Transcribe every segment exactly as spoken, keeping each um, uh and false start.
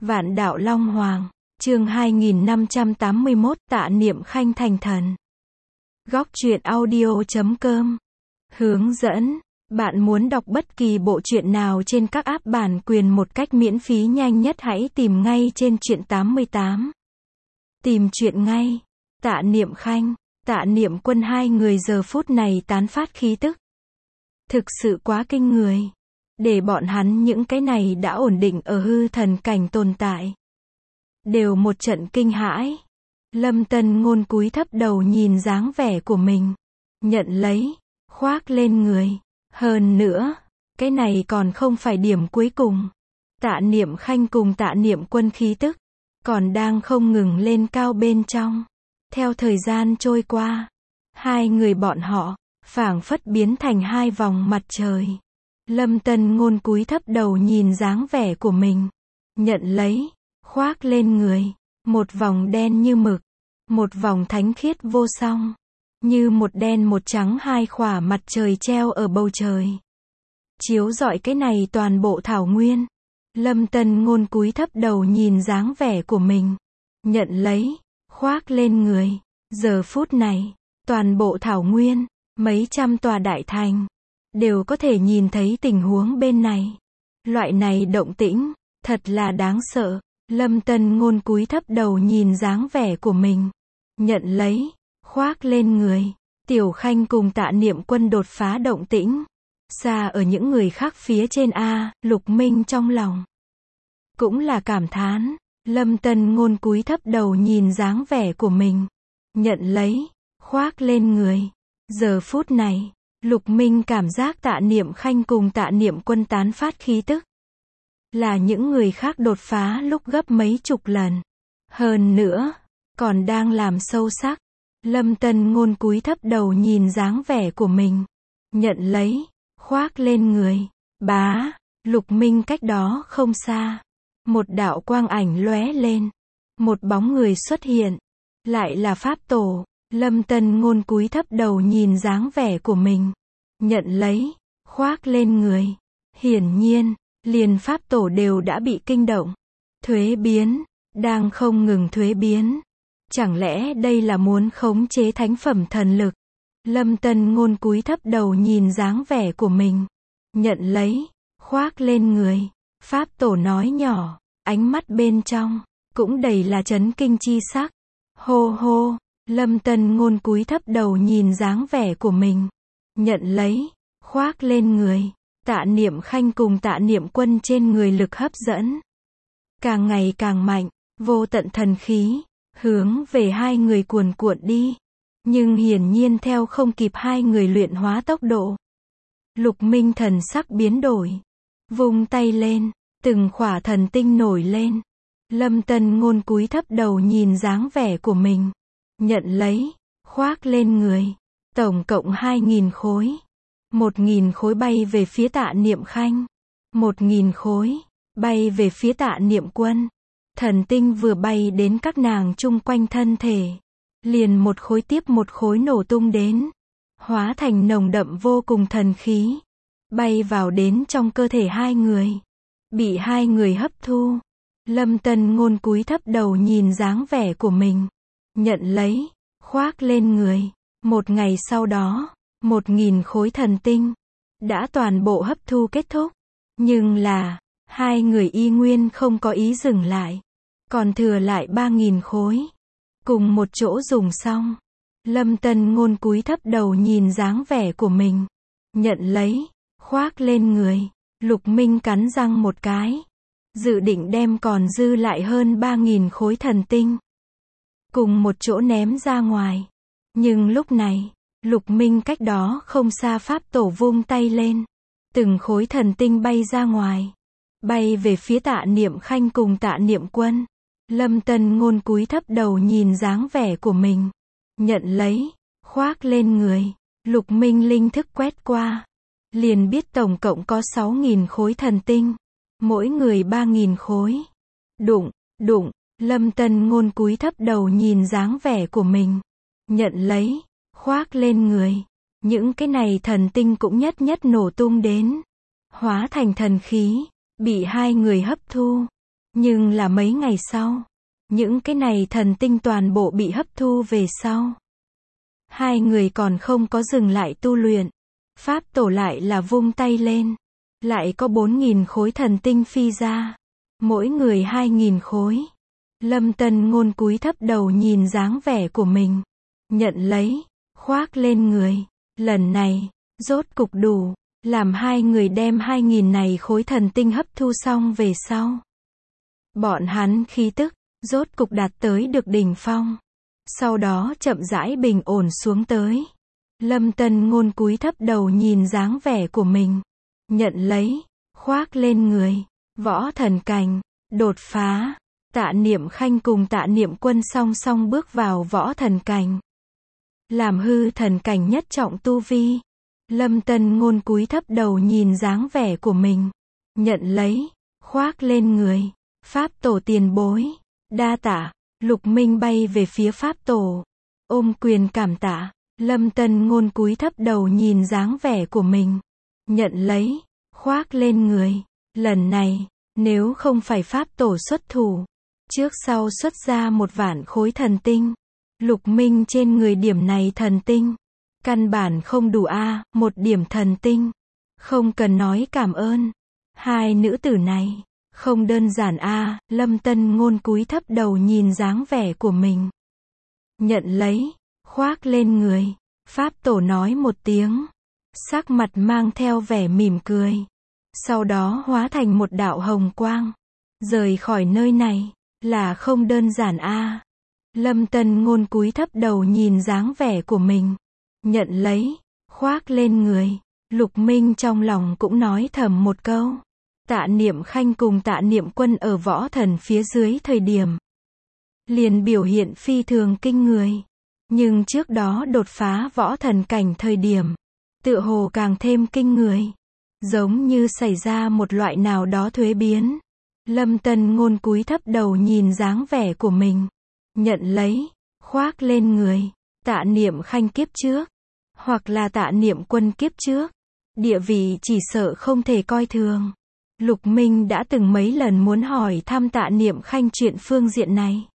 Vạn đạo Long Hoàng, chương hai nghìn năm trăm tám mươi mốt, Tạ Niệm Khanh thành thần. Góc truyện audio chấm com. Hướng dẫn, bạn muốn đọc bất kỳ bộ truyện nào trên các app bản quyền một cách miễn phí nhanh nhất hãy tìm ngay trên truyện tám mươi tám. Tìm truyện ngay. Tạ Niệm Khanh, Tạ Niệm Quân hai người giờ phút này tán phát khí tức. Thực sự quá kinh người. Để bọn hắn những cái này đã ổn định ở hư thần cảnh tồn tại. Đều một trận kinh hãi. Lâm Tân Ngôn cúi thấp đầu nhìn dáng vẻ của mình. Nhận lấy, khoác lên người. Hơn nữa, cái này còn không phải điểm cuối cùng. Tạ Niệm Khanh cùng Tạ Niệm Quân khí tức còn đang không ngừng lên cao bên trong. Theo thời gian trôi qua, hai người bọn họ phảng phất biến thành hai vòng mặt trời. Lâm Tân Ngôn cúi thấp đầu nhìn dáng vẻ của mình. Nhận lấy, khoác lên người. Một vòng đen như mực. Một vòng thánh khiết vô song. Như một đen một trắng hai khỏa mặt trời treo ở bầu trời. Chiếu rọi cái này toàn bộ thảo nguyên. Lâm Tân Ngôn cúi thấp đầu nhìn dáng vẻ của mình. Nhận lấy, khoác lên người. Giờ phút này, toàn bộ thảo nguyên, mấy trăm tòa đại thành đều có thể nhìn thấy tình huống bên này. Loại này động tĩnh, thật là đáng sợ. Lâm Tân Ngôn cúi thấp đầu nhìn dáng vẻ của mình. Nhận lấy, khoác lên người. Tiểu Khanh cùng Tạ Niệm Quân đột phá động tĩnh. Xa ở những người khác phía trên A, Lục Minh trong lòng cũng là cảm thán. Lâm Tân Ngôn cúi thấp đầu nhìn dáng vẻ của mình. Nhận lấy, khoác lên người. Giờ phút này, Lục Minh cảm giác Tạ Niệm Khanh cùng Tạ Niệm Quân tán phát khí tức là những người khác đột phá lúc gấp mấy chục lần. Hơn nữa, còn đang làm sâu sắc. Lâm Tân Ngôn cúi thấp đầu nhìn dáng vẻ của mình. Nhận lấy, khoác lên người. Bá, Lục Minh cách đó không xa. Một đạo quang ảnh lóe lên. Một bóng người xuất hiện. Lại là Pháp Tổ. Lâm Tân Ngôn cúi thấp đầu nhìn dáng vẻ của mình. Nhận lấy, khoác lên người. Hiển nhiên, liền Pháp Tổ đều đã bị kinh động. Thuế biến, đang không ngừng thuế biến. Chẳng lẽ đây là muốn khống chế thánh phẩm thần lực? Lâm Tân Ngôn cúi thấp đầu nhìn dáng vẻ của mình. Nhận lấy, khoác lên người. Pháp Tổ nói nhỏ, ánh mắt bên trong cũng đầy là chấn kinh chi sắc. Hô hô, Lâm Tân Ngôn cúi thấp đầu nhìn dáng vẻ của mình. Nhận lấy, khoác lên người. Tạ Niệm Khanh cùng Tạ Niệm Quân trên người lực hấp dẫn càng ngày càng mạnh, vô tận thần khí hướng về hai người cuồn cuộn đi. Nhưng hiển nhiên theo không kịp hai người luyện hóa tốc độ. Lục Minh thần sắc biến đổi, vung tay lên, từng khỏa thần tinh nổi lên. Lâm Tân Ngôn cúi thấp đầu nhìn dáng vẻ của mình. Nhận lấy, khoác lên người. Tổng cộng hai nghìn khối. Một nghìn khối bay về phía Tạ Niệm Khanh. Một nghìn khối bay về phía Tạ Niệm Quân. Thần tinh vừa bay đến các nàng chung quanh thân thể. Liền một khối tiếp một khối nổ tung đến. Hóa thành nồng đậm vô cùng thần khí. Bay vào đến trong cơ thể hai người. Bị hai người hấp thu. Lâm Tân Ngôn cúi thấp đầu nhìn dáng vẻ của mình. Nhận lấy, khoác lên người. Một ngày sau đó, một nghìn khối thần tinh đã toàn bộ hấp thu kết thúc. Nhưng là, hai người y nguyên không có ý dừng lại. Còn thừa lại ba nghìn khối. Cùng một chỗ dùng xong. Lâm Tân Ngôn cúi thấp đầu nhìn dáng vẻ của mình. Nhận lấy, khoác lên người. Lục Minh cắn răng một cái. Dự định đem còn dư lại hơn ba nghìn khối thần tinh cùng một chỗ ném ra ngoài. Nhưng lúc này, Lục Minh cách đó không xa Pháp Tổ vung tay lên. Từng khối thần tinh bay ra ngoài. Bay về phía Tạ Niệm Khanh cùng Tạ Niệm Quân. Lâm Tân Ngôn cúi thấp đầu nhìn dáng vẻ của mình. Nhận lấy, khoác lên người. Lục Minh linh thức quét qua. Liền biết tổng cộng có sáu nghìn khối thần tinh. Mỗi người ba nghìn khối. Đụng, đụng, Lâm Tân Ngôn cúi thấp đầu nhìn dáng vẻ của mình. Nhận lấy, khoác lên người. Những cái này thần tinh cũng nhất nhất nổ tung đến. Hóa thành thần khí. Bị hai người hấp thu. Nhưng là mấy ngày sau, những cái này thần tinh toàn bộ bị hấp thu về sau. Hai người còn không có dừng lại tu luyện. Pháp tổ lại là vung tay lên. Lại có bốn nghìn khối thần tinh phi ra. Mỗi người hai nghìn khối. Lâm Tân Ngôn cúi thấp đầu nhìn dáng vẻ của mình. Nhận lấy, khoác lên người. Lần này, rốt cục đủ. Làm hai người đem hai nghìn này khối thần tinh hấp thu xong về sau. Bọn hắn khí tức, rốt cục đạt tới được đỉnh phong. Sau đó chậm rãi bình ổn xuống tới. Lâm Tân Ngôn cúi thấp đầu nhìn dáng vẻ của mình. Nhận lấy, khoác lên người. Võ thần cảnh, đột phá. Tạ Niệm Khanh cùng Tạ Niệm Quân song song bước vào võ thần cảnh. Làm hư thần cảnh nhất trọng tu vi. Lâm Tân Ngôn cúi thấp đầu nhìn dáng vẻ của mình. Nhận lấy, khoác lên người. Pháp tổ tiền bối. Đa tạ. Lục Minh bay về phía Pháp tổ. Ôm quyền cảm tạ. Lâm Tân Ngôn cúi thấp đầu nhìn dáng vẻ của mình. Nhận lấy, khoác lên người. Lần này, nếu không phải Pháp tổ xuất thủ, trước sau xuất ra một vạn khối thần tinh. Lục Minh trên người điểm này thần tinh. Căn bản không đủ a, à, một điểm thần tinh. Không cần nói cảm ơn. Hai nữ tử này, không đơn giản a, à, Lâm Tân Ngôn cúi thấp đầu nhìn dáng vẻ của mình. Nhận lấy, khoác lên người. Pháp tổ nói một tiếng. Sắc mặt mang theo vẻ mỉm cười. Sau đó hóa thành một đạo hồng quang. Rời khỏi nơi này, là không đơn giản a. À. Lâm Tân Ngôn cúi thấp đầu nhìn dáng vẻ của mình. Nhận lấy, khoác lên người. Lục Minh trong lòng cũng nói thầm một câu. Tạ Niệm Khanh cùng Tạ Niệm Quân ở võ thần phía dưới thời điểm. Liền biểu hiện phi thường kinh người. Nhưng trước đó đột phá võ thần cảnh thời điểm. Tựa hồ càng thêm kinh người. Giống như xảy ra một loại nào đó thuế biến. Lâm Tân Ngôn cúi thấp đầu nhìn dáng vẻ của mình. Nhận lấy, khoác lên người. Tạ Niệm Khanh kiếp trước. Hoặc là Tạ Niệm Quân kiếp trước. Địa vị chỉ sợ không thể coi thường. Lục Minh đã từng mấy lần muốn hỏi thăm Tạ Niệm Khanh chuyện phương diện này.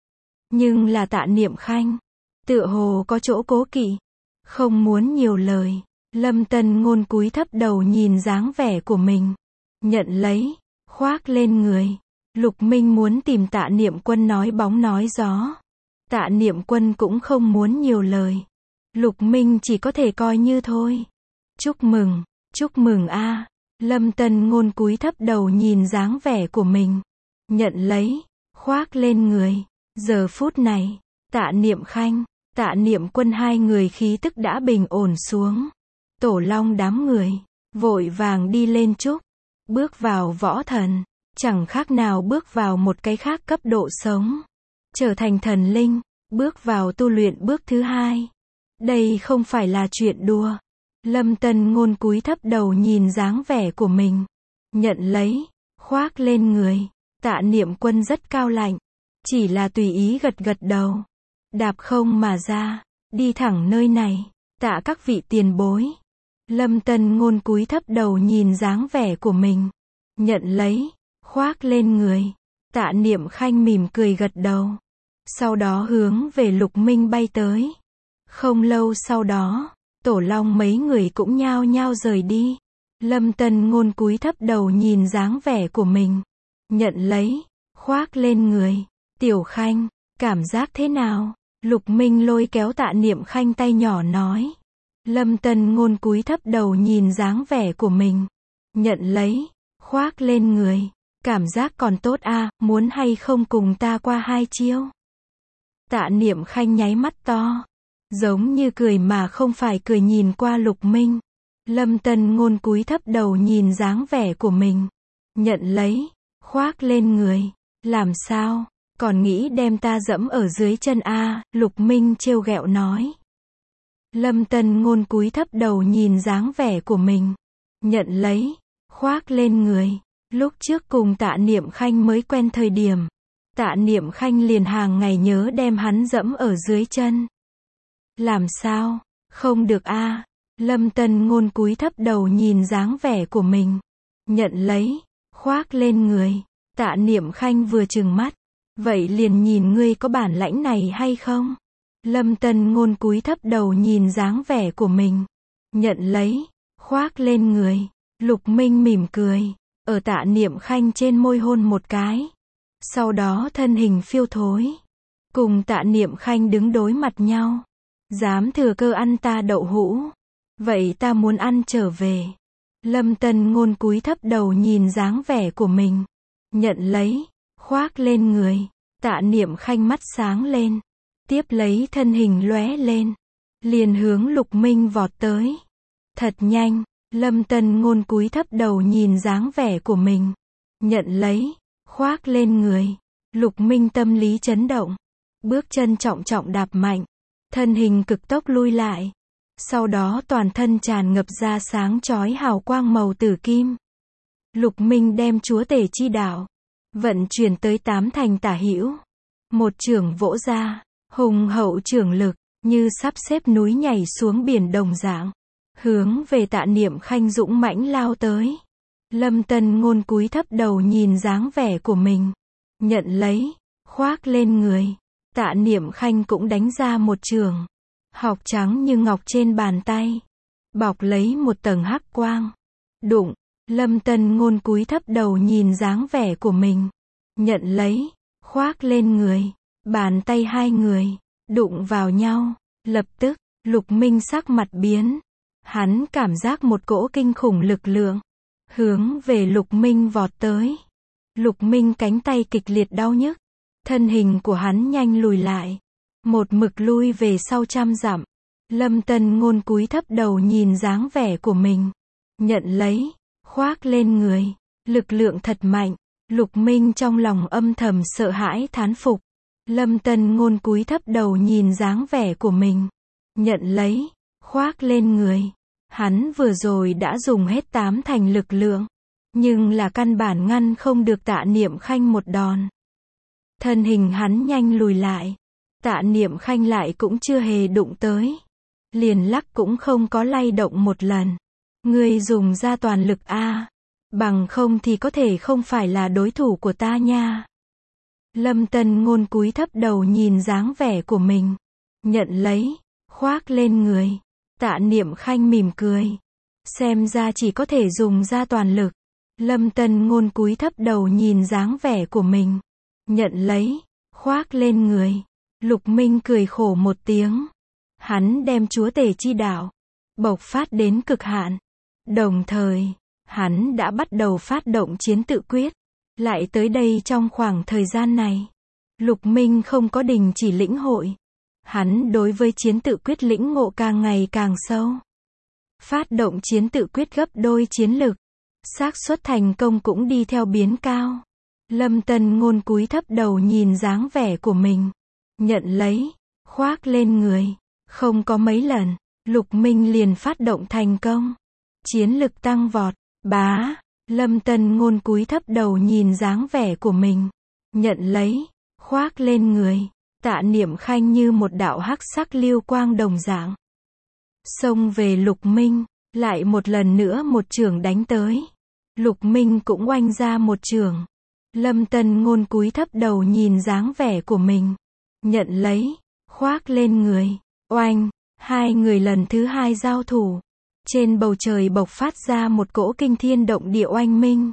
Nhưng là Tạ Niệm Khanh. Tựa hồ có chỗ cố kỵ. Không muốn nhiều lời. Lâm Tân Ngôn cúi thấp đầu nhìn dáng vẻ của mình. Nhận lấy, khoác lên người. Lục Minh muốn tìm Tạ Niệm Quân nói bóng nói gió. Tạ Niệm Quân cũng không muốn nhiều lời. Lục Minh chỉ có thể coi như thôi. Chúc mừng, chúc mừng a. À. Lâm Tân Ngôn cúi thấp đầu nhìn dáng vẻ của mình. Nhận lấy, khoác lên người. Giờ phút này, Tạ Niệm Khanh, Tạ Niệm Quân hai người khí tức đã bình ổn xuống. Tổ Long đám người, vội vàng đi lên chúc. Bước vào võ thần, chẳng khác nào bước vào một cái khác cấp độ sống. Trở thành thần linh, bước vào tu luyện bước thứ hai. Đây không phải là chuyện đùa. Lâm Tân Ngôn cúi thấp đầu nhìn dáng vẻ của mình. Nhận lấy, khoác lên người. Tạ Niệm Quân rất cao lạnh. Chỉ là tùy ý gật gật đầu. Đạp không mà ra. Đi thẳng nơi này. Tạ các vị tiền bối. Lâm Tân Ngôn cúi thấp đầu nhìn dáng vẻ của mình. Nhận lấy, khoác lên người. Tạ Niệm Khanh mỉm cười gật đầu. Sau đó hướng về Lục Minh bay tới. Không lâu sau đó, Tổ Long mấy người cũng nhao nhao rời đi. Lâm Tân Ngôn cúi thấp đầu nhìn dáng vẻ của mình. Nhận lấy, khoác lên người. Tiểu Khanh, cảm giác thế nào? Lục Minh lôi kéo Tạ Niệm Khanh tay nhỏ nói. Lâm Tân Ngôn cúi thấp đầu nhìn dáng vẻ của mình. Nhận lấy, khoác lên người. Cảm giác còn tốt a, à, muốn hay không cùng ta qua hai chiêu? Tạ Niệm Khanh nháy mắt to. Giống như cười mà không phải cười nhìn qua Lục Minh. Lâm Tân Ngôn cúi thấp đầu nhìn dáng vẻ của mình. Nhận lấy, khoác lên người. Làm sao? Còn nghĩ đem ta dẫm ở dưới chân a? À, Lục Minh trêu ghẹo nói. Lâm Tân Ngôn cúi thấp đầu nhìn dáng vẻ của mình. Nhận lấy, khoác lên người. Lúc trước cùng Tạ Niệm Khanh mới quen thời điểm. Tạ Niệm Khanh liền hàng ngày nhớ đem hắn dẫm ở dưới chân. Làm sao? Không được a. À. Lâm Tân Ngôn cúi thấp đầu nhìn dáng vẻ của mình. Nhận lấy, khoác lên người. Tạ Niệm Khanh vừa trừng mắt. Vậy liền nhìn ngươi có bản lãnh này hay không? Lâm Tân Ngôn cúi thấp đầu nhìn dáng vẻ của mình. Nhận lấy, khoác lên người. Lục Minh mỉm cười, ở Tạ Niệm Khanh trên môi hôn một cái. Sau đó thân hình phiêu thối. Cùng Tạ Niệm Khanh đứng đối mặt nhau. Dám thừa cơ ăn ta đậu hũ. Vậy ta muốn ăn trở về. Lâm Tân Ngôn cúi thấp đầu nhìn dáng vẻ của mình. Nhận lấy, khoác lên người. Tạ Niệm Khanh mắt sáng lên. Tiếp lấy thân hình lóe lên. Liền hướng Lục Minh vọt tới. Thật nhanh, Lâm Tân Ngôn cúi thấp đầu nhìn dáng vẻ của mình. Nhận lấy, khoác lên người. Lục Minh tâm lý chấn động. Bước chân trọng trọng đạp mạnh. Thân hình cực tốc lui lại. Sau đó toàn thân tràn ngập ra sáng chói hào quang màu tử kim. Lục Minh đem chúa tể chi đạo vận chuyển tới tám thành tả hữu. Một chưởng vỗ ra, hùng hậu chưởng lực, như sắp xếp núi nhảy xuống biển đồng dạng. Hướng về Tạ Niệm Khanh dũng mãnh lao tới. Lâm Tân Ngôn cúi thấp đầu nhìn dáng vẻ của mình. Nhận lấy, khoác lên người. Tạ Niệm Khanh cũng đánh ra một chưởng. Hộc trắng như ngọc trên bàn tay. Bọc lấy một tầng hắc quang. Đụng, Lâm Tân Ngôn cúi thấp đầu nhìn dáng vẻ của mình. Nhận lấy, khoác lên người. Bàn tay hai người, đụng vào nhau. Lập tức, Lục Minh sắc mặt biến. Hắn cảm giác một cỗ kinh khủng lực lượng. Hướng về Lục Minh vọt tới. Lục Minh cánh tay kịch liệt đau nhức. Thân hình của hắn nhanh lùi lại. Một mực lui về sau trăm dặm. Lâm Tân Ngôn cúi thấp đầu nhìn dáng vẻ của mình. Nhận lấy, khoác lên người. Lực lượng thật mạnh. Lục Minh trong lòng âm thầm sợ hãi thán phục. Lâm Tân Ngôn cúi thấp đầu nhìn dáng vẻ của mình. Nhận lấy, khoác lên người. Hắn vừa rồi đã dùng hết tám thành lực lượng. Nhưng là căn bản ngăn không được Tạ Niệm Khanh một đòn. Thân hình hắn nhanh lùi lại. Tạ Niệm Khanh lại cũng chưa hề đụng tới. Liền lắc cũng không có lay động một lần. Ngươi dùng ra toàn lực a, bằng không thì có thể không phải là đối thủ của ta nha. Lâm Tân Ngôn cúi thấp đầu nhìn dáng vẻ của mình. Nhận lấy, khoác lên người. Tạ Niệm Khanh mỉm cười. Xem ra chỉ có thể dùng ra toàn lực. Lâm Tân Ngôn cúi thấp đầu nhìn dáng vẻ của mình. Nhận lấy, khoác lên người. Lục Minh cười khổ một tiếng. Hắn đem chúa tể chi đạo bộc phát đến cực hạn. Đồng thời, hắn đã bắt đầu phát động chiến tự quyết. Lại tới đây trong khoảng thời gian này, Lục Minh không có đình chỉ lĩnh hội. Hắn đối với chiến tự quyết lĩnh ngộ càng ngày càng sâu. Phát động chiến tự quyết gấp đôi chiến lực. Xác suất thành công cũng đi theo biến cao. Lâm Tân Ngôn cúi thấp đầu nhìn dáng vẻ của mình. Nhận lấy, khoác lên người. Không có mấy lần, Lục Minh liền phát động thành công. Chiến lực tăng vọt. Bá, Lâm Tân Ngôn cúi thấp đầu nhìn dáng vẻ của mình. Nhận lấy, khoác lên người. Tạ Niệm Khanh như một đạo hắc sắc lưu quang đồng dạng. Xông về Lục Minh, lại một lần nữa một chưởng đánh tới. Lục Minh cũng oanh ra một chưởng. Lâm Tân Ngôn cúi thấp đầu nhìn dáng vẻ của mình. Nhận lấy, khoác lên người. Oanh, hai người lần thứ hai giao thủ. Trên bầu trời bộc phát ra một cỗ kinh thiên động địa oanh minh.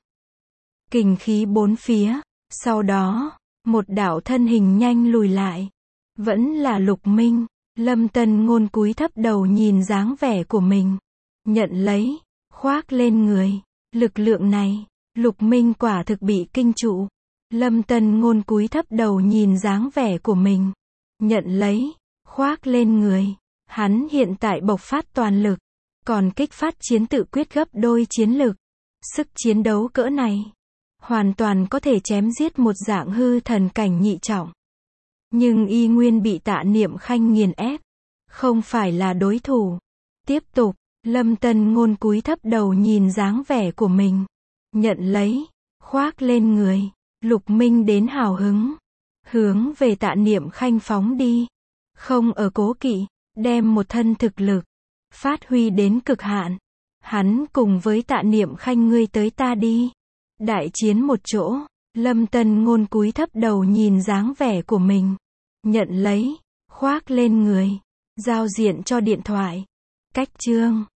Kình khí bốn phía. Sau đó, một đạo thân hình nhanh lùi lại. Vẫn là Lục Minh. Lâm Tân Ngôn cúi thấp đầu nhìn dáng vẻ của mình. Nhận lấy, khoác lên người. Lực lượng này, Lục Minh quả thực bị kinh trụ. Lâm Tân Ngôn cúi thấp đầu nhìn dáng vẻ của mình. Nhận lấy, khoác lên người. Hắn hiện tại bộc phát toàn lực. Còn kích phát chiến tự quyết gấp đôi chiến lực. Sức chiến đấu cỡ này, hoàn toàn có thể chém giết một dạng hư thần cảnh nhị trọng. Nhưng y nguyên bị Tạ Niệm Khanh nghiền ép. Không phải là đối thủ. Tiếp tục, Lâm Tân Ngôn cúi thấp đầu nhìn dáng vẻ của mình. Nhận lấy, khoác lên người. Lục Minh đến hào hứng. Hướng về Tạ Niệm Khanh phóng đi. Không ở cố kỵ, đem một thân thực lực phát huy đến cực hạn. Hắn cùng với Tạ Niệm Khanh ngươi tới ta đi. Đại chiến một chỗ. Lâm Tân Ngôn cúi thấp đầu nhìn dáng vẻ của mình. Nhận lấy, khoác lên người. Giao diện cho điện thoại. Cách chương.